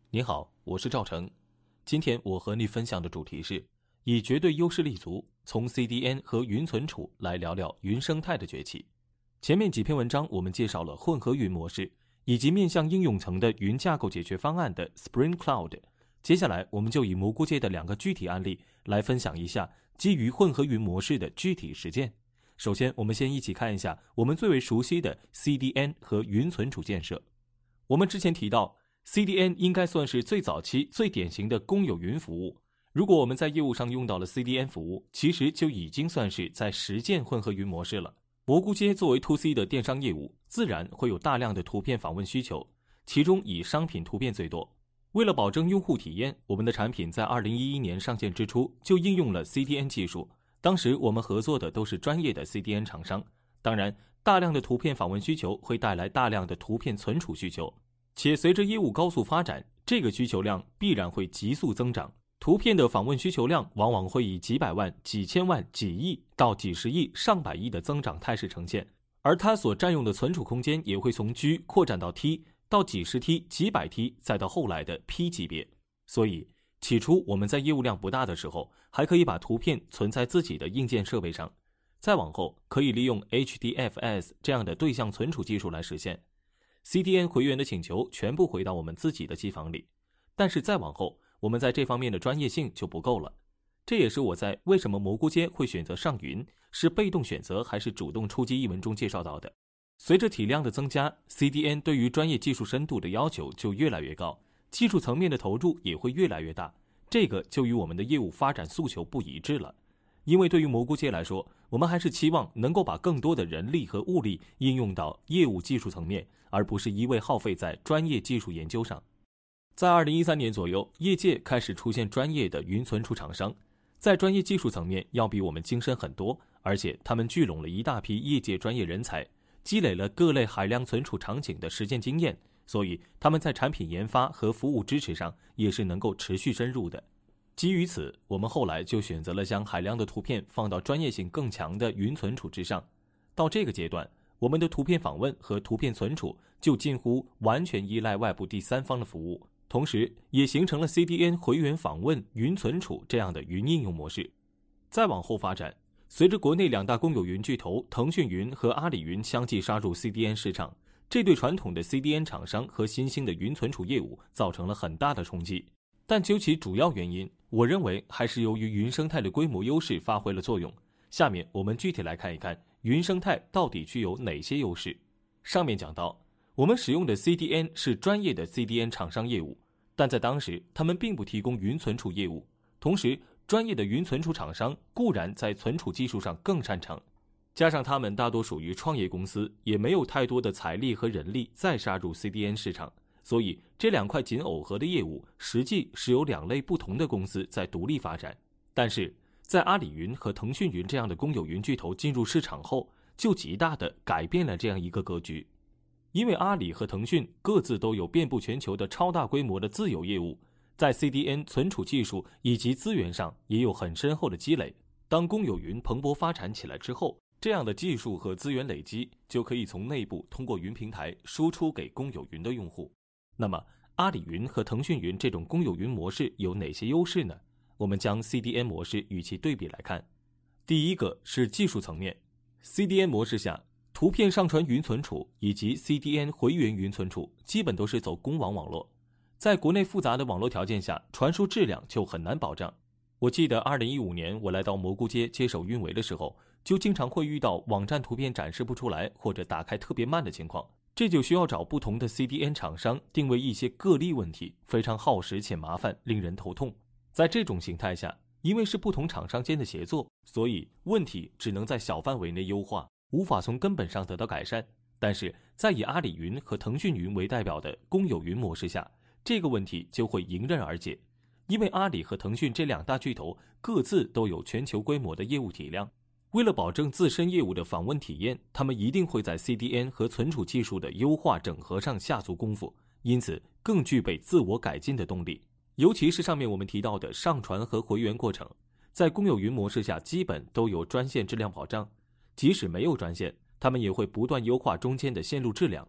你好，我是赵成。今天我和你分享的主题是以绝对优势立足，从 CDN 和云存储来聊聊云生态的崛起。前面几篇文章我们介绍了混合云模式，以及面向应用层的云架构解决方案的 Spring Cloud。接下来我们就以蘑菇街的2个具体案例来分享一下基于混合云模式的具体实践。首先，我们先一起看一下我们最为熟悉的 CDN 和云存储建设。我们之前提到CDN 应该算是最早期最典型的公有云服务。如果我们在业务上用到了 CDN 服务，其实就已经算是在实践混合云模式了。蘑菇街作为 2C 的电商业务，自然会有大量的图片访问需求，其中以商品图片最多。为了保证用户体验，我们的产品在2011年上线之初就应用了 CDN 技术。当时我们合作的都是专业的 CDN 厂商。当然，大量的图片访问需求会带来大量的图片存储需求。且随着业务高速发展，这个需求量必然会急速增长。图片的访问需求量往往会以几百万、几千万、几亿到几十亿、上百亿的增长态势呈现，而它所占用的存储空间也会从 G 扩展到 T， 到几十 T、几百 T， 再到后来的 P 级别。所以，起初我们在业务量不大的时候，还可以把图片存在自己的硬件设备上，再往后可以利用 HDFS 这样的对象存储技术来实现。CDN 回源的请求全部回到我们自己的机房里，但是再往后，我们在这方面的专业性就不够了。这也是我在为什么蘑菇街会选择上云，是被动选择还是主动出击一文中介绍到的。随着体量的增加， CDN 对于专业技术深度的要求就越来越高，技术层面的投入也会越来越大，这个就与我们的业务发展诉求不一致了。因为对于蘑菇街来说，我们还是期望能够把更多的人力和物力应用到业务技术层面，而不是一味耗费在专业技术研究上。在2013年左右，业界开始出现专业的云存储厂商，在专业技术层面要比我们精深很多，而且他们聚拢了一大批业界专业人才，积累了各类海量存储场景的实践经验，所以他们在产品研发和服务支持上也是能够持续深入的。基于此，我们后来就选择了将海量的图片放到专业性更强的云存储之上。到这个阶段，我们的图片访问和图片存储就近乎完全依赖外部第三方的服务，同时也形成了 CDN 回源访问、云存储这样的云应用模式。再往后发展，随着国内2大公有云巨头腾讯云和阿里云相继杀入 CDN 市场，这对传统的 CDN 厂商和新兴的云存储业务造成了很大的冲击。但究其主要原因，我认为还是由于云生态的规模优势发挥了作用。下面我们具体来看一看云生态到底具有哪些优势。上面讲到，我们使用的 CDN 是专业的 CDN 厂商业务，但在当时他们并不提供云存储业务。同时，专业的云存储厂商固然在存储技术上更擅长，加上他们大多属于创业公司，也没有太多的财力和人力再杀入 CDN 市场。所以这2块仅耦合的业务实际是由2类不同的公司在独立发展。但是在阿里云和腾讯云这样的公有云巨头进入市场后，就极大地改变了这样一个格局。因为阿里和腾讯各自都有遍布全球的超大规模的自有业务，在 CDN 存储技术以及资源上也有很深厚的积累。当公有云蓬勃发展起来之后，这样的技术和资源累积就可以从内部通过云平台输出给公有云的用户。那么阿里云和腾讯云这种公有云模式有哪些优势呢？我们将 CDN 模式与其对比来看。第一个是技术层面， CDN 模式下，图片上传云存储以及 CDN 回源云存储基本都是走公网网络，在国内复杂的网络条件下，传输质量就很难保障。我记得2015年我来到蘑菇街接手运维的时候，就经常会遇到网站图片展示不出来或者打开特别慢的情况，这就需要找不同的 CDN 厂商定位一些个例问题，非常耗时且麻烦，令人头痛。在这种形态下，因为是不同厂商间的协作，所以问题只能在小范围内优化，无法从根本上得到改善。但是在以阿里云和腾讯云为代表的公有云模式下，这个问题就会迎刃而解。因为阿里和腾讯这2大巨头各自都有全球规模的业务体量，为了保证自身业务的访问体验，他们一定会在 CDN 和存储技术的优化整合上下足功夫，因此更具备自我改进的动力。尤其是上面我们提到的上传和回源过程，在公有云模式下基本都有专线质量保障，即使没有专线，他们也会不断优化中间的线路质量。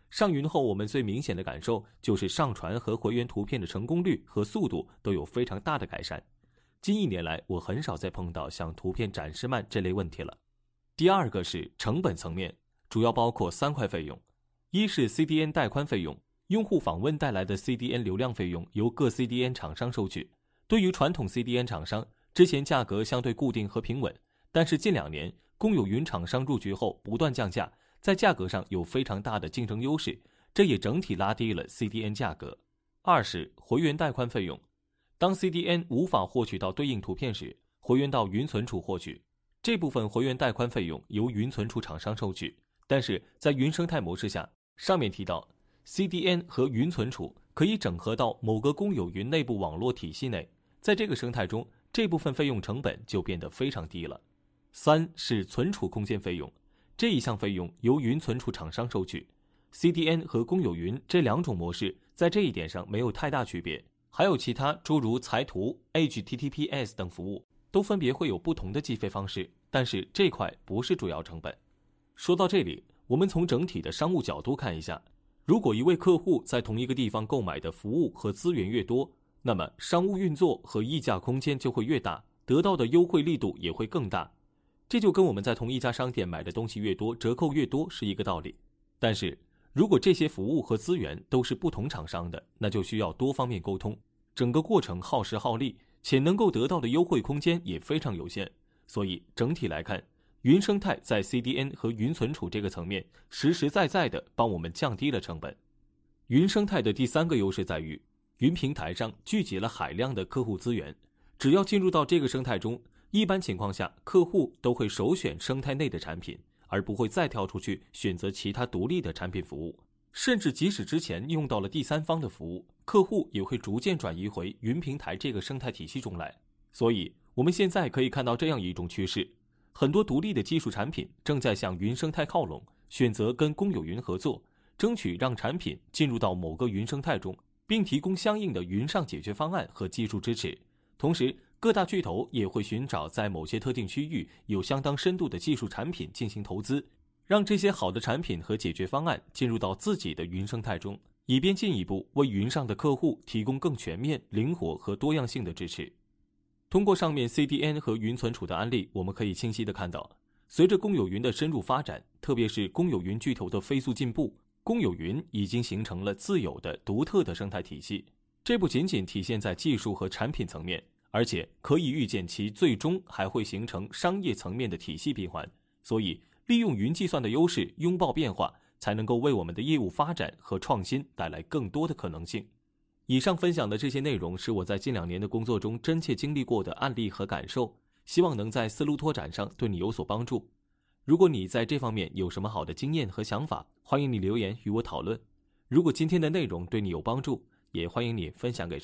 上云后，我们最明显的感受就是上传和还原图片的成功率和速度都有非常大的改善。近1年来，我很少再碰到像图片展示慢这类问题了。第二个是成本层面，主要包括3块费用。一是 CDN 带宽费用，用户访问带来的 CDN 流量费用由各 CDN 厂商收取。对于传统 CDN 厂商，之前价格相对固定和平稳，但是近2年公有云厂商入局后不断降价，在价格上有非常大的竞争优势，这也整体拉低了 CDN 价格。二是回源带宽费用，当 CDN 无法获取到对应图片时，回源到云存储获取，这部分回源带宽费用由云存储厂商收取。但是在云生态模式下，上面提到 CDN 和云存储可以整合到某个公有云内部网络体系内，在这个生态中，这部分费用成本就变得非常低了。3是存储空间费用，这一项费用由云存储厂商收取。CDN 和公有云这2种模式在这一点上没有太大区别，还有其他诸如裁图、HTTPS 等服务都分别会有不同的计费方式，但是这块不是主要成本。说到这里，我们从整体的商务角度看一下，如果一位客户在同一个地方购买的服务和资源越多，那么商务运作和议价空间就会越大，得到的优惠力度也会更大。这就跟我们在同一家商店买的东西越多，折扣越多是一个道理。但是如果这些服务和资源都是不同厂商的，那就需要多方面沟通，整个过程耗时耗力，且能够得到的优惠空间也非常有限。所以整体来看，云生态在 CDN 和云存储这个层面实实在在地帮我们降低了成本。云生态的第3个优势在于，云平台上聚集了海量的客户资源，只要进入到这个生态中，一般情况下客户都会首选生态内的产品，而不会再跳出去选择其他独立的产品服务。甚至即使之前用到了第3方的服务，客户也会逐渐转移回云平台这个生态体系中来。所以我们现在可以看到这样一种趋势，很多独立的技术产品正在向云生态靠拢，选择跟公有云合作，争取让产品进入到某个云生态中，并提供相应的云上解决方案和技术支持。同时各大巨头也会寻找在某些特定区域有相当深度的技术产品进行投资，让这些好的产品和解决方案进入到自己的云生态中，以便进一步为云上的客户提供更全面、灵活和多样性的支持。通过上面 CDN 和云存储的案例，我们可以清晰地看到，随着公有云的深入发展，特别是公有云巨头的飞速进步，公有云已经形成了自有的独特的生态体系。这不仅仅体现在技术和产品层面，而且可以预见其最终还会形成商业层面的体系闭环。所以利用云计算的优势，拥抱变化，才能够为我们的业务发展和创新带来更多的可能性。以上分享的这些内容是我在近2年的工作中真切经历过的案例和感受，希望能在思路拓展上对你有所帮助。如果你在这方面有什么好的经验和想法，欢迎你留言与我讨论。如果今天的内容对你有帮助，也欢迎你分享给